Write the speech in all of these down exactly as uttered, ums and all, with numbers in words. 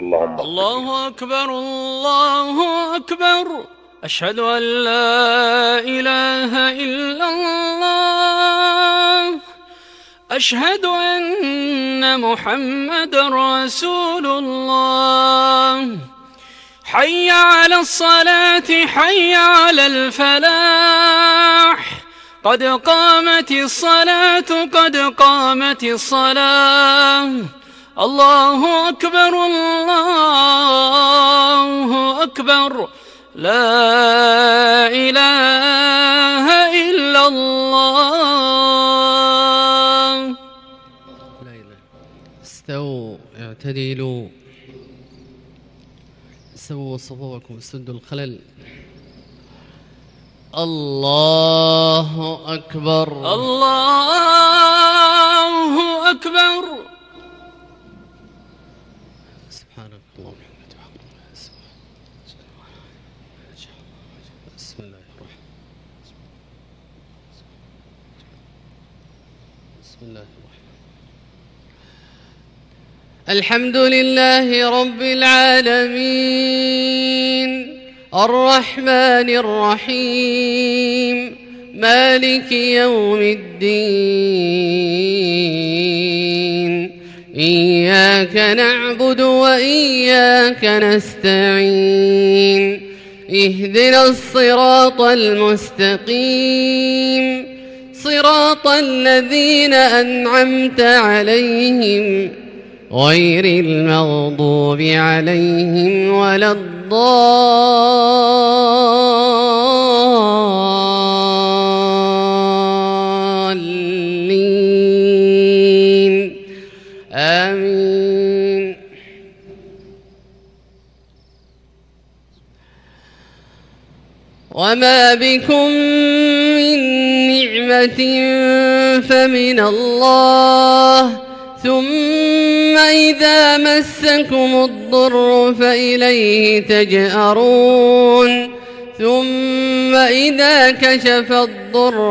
اللهم اغفر لي. الله أكبر الله أكبر. أشهد أن لا إله إلا الله. أشهد أن محمد رسول الله. حي على الصلاة حي على الفلاح. قد قامت الصلاة قد قامت الصلاة. الله أكبر الله أكبر. لا إله إلا الله. لا إله. استووا اعتدلوا سووا صفوفكم سدوا الخلل. الله أكبر الله أكبر. سبحانك اللهم وبحمدك. بسم الله الرحمن بسم الله الرحمن الحمد لله رب العالمين الرحمن الرحيم مالك يوم الدين. إياك نعبد وإياك نستعين. اهدنا الصراط المستقيم صراط الذين أنعمت عليهم غير المغضوب عليهم ولا الضالين. آمين. وما بكم من نعمة فمن الله ثم إذا مسكم الضر فإليه تجأرون. ثم إذا كشف الضر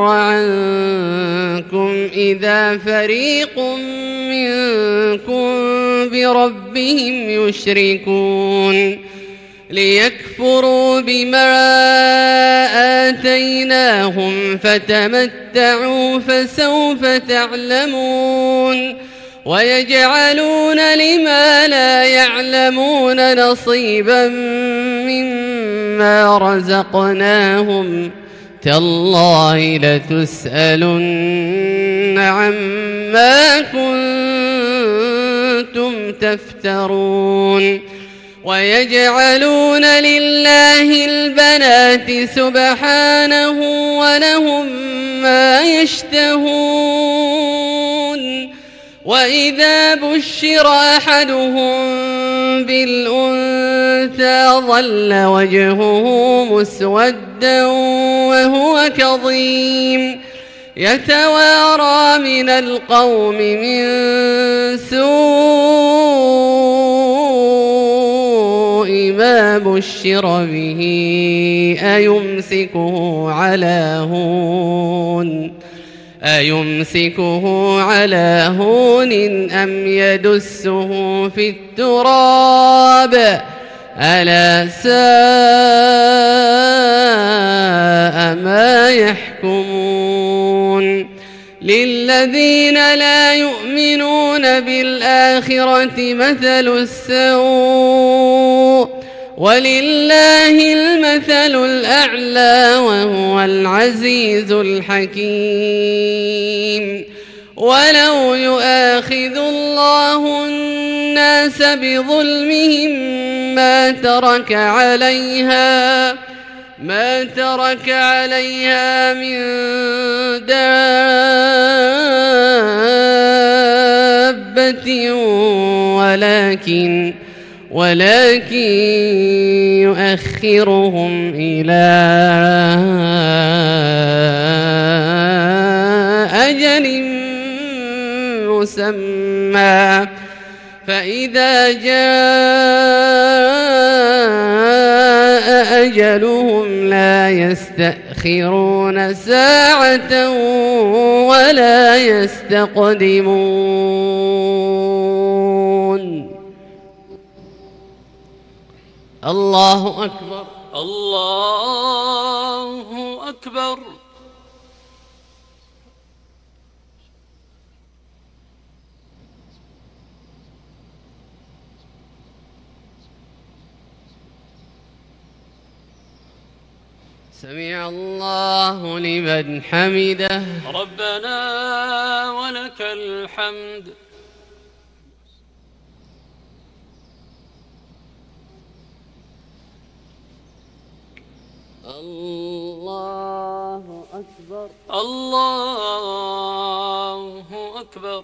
عنكم إذا فريق منكم بربهم يشركون. ليكفروا بما آتيناهم فتمتعوا فسوف تعلمون. ويجعلون لما لا يعلمون نصيبا مما رزقناهم. تالله لتسألن عما كنتم تفترون. ويجعلون لله البنات سبحانه ولهم ما يشتهون. وإذا بشر أحدهم بالأنثى ظل وجهه مسودا وهو كظيم يتوارى من القوم من سوء ما بشر به أيمسكه على هون أيمسكه على هون أم يدسه في التراب ألا ساء ما يحكمون. للذين لا يؤمنون بالآخرة مثل السوء ولله المثل الأعلى وهو العزيز الحكيم. ولو يؤاخذ الله الناس بظلمهم ما ترك عليها ما ترك عليها من دابة ولكن ولكن يؤخرهم إلى أجل مسمى فإذا جاء أجلهم لا يستأخرون ساعة ولا يستقدمون. الله أكبر. الله أكبر. سمع الله لمن حمده. ربنا ولك الحمد. الله أكبر. الله أكبر.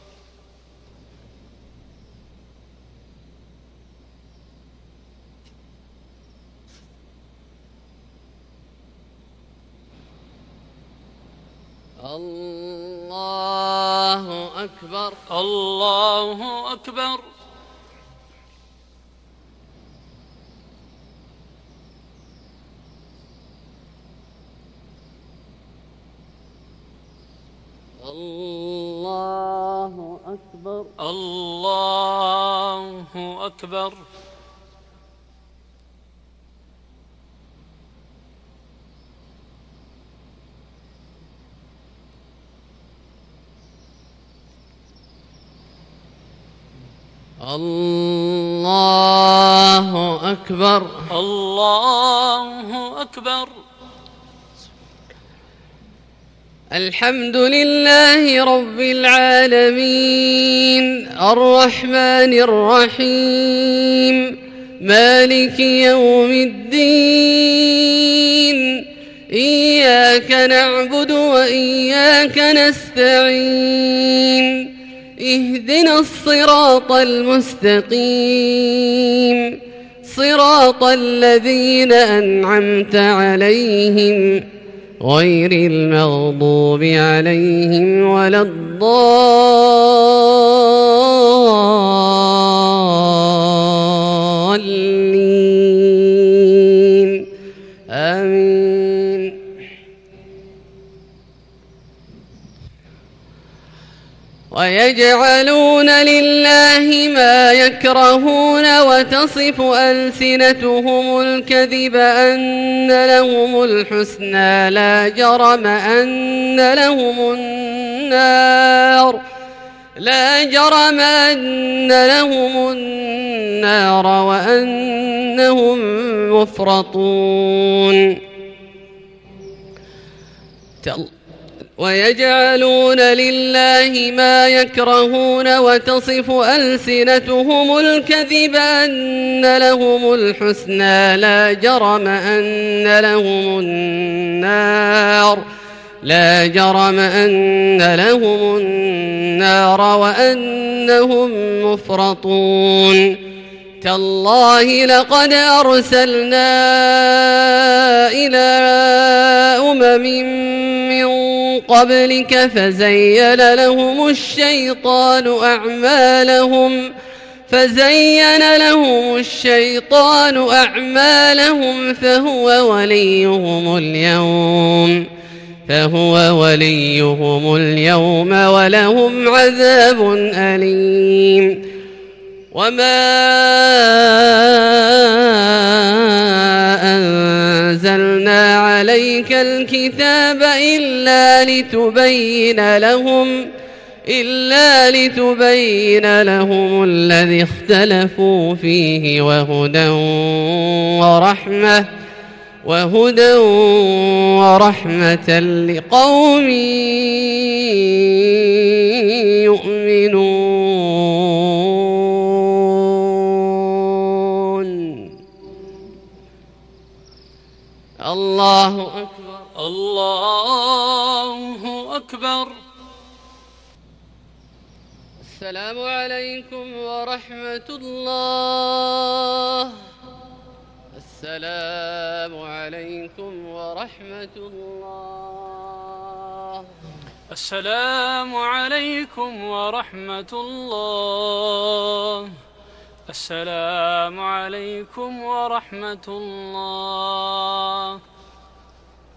الله أكبر. الله أكبر. الله أكبر. الله أكبر. الله أكبر. الله أكبر. الحمد لله رب العالمين الرحمن الرحيم مالك يوم الدين إياك نعبد وإياك نستعين اهدنا الصراط المستقيم صراط الذين أنعمت عليهم غير المغضوب عليهم ولا الضالين آمين. ويجعلون لله ما يكرهون وتصف ألسنتهم الكذب أن لهم الحسنى لا جرم أن لهم النار لا جرم أن لهم النار وأنهم مفرطون. ويجعلون لله ما يكرهون وتصف ألسنتهم الكذب أن لهم الحسنى لا جرم أن لهم النار لا جرم أن لهم النار وأنهم مفرطون. تالله لقد أرسلنا إلى أمم من قبلك فزين لهم الشيطان أعمالهم فزين لهم الشيطان أعمالهم فهو وليهم اليوم فهو وليهم اليوم ولهم عذاب أليم. وما أنزلنا عليك الكتاب إلا لتبين لهم إلا لتبين لهم الذي اختلفوا فيه وهدى ورحمة وهدى ورحمة لقوم يؤمنون. الله أكبر. الله أكبر. السلام عليكم ورحمة الله. السلام عليكم ورحمة الله. السلام عليكم ورحمة الله. السلام عليكم ورحمة الله.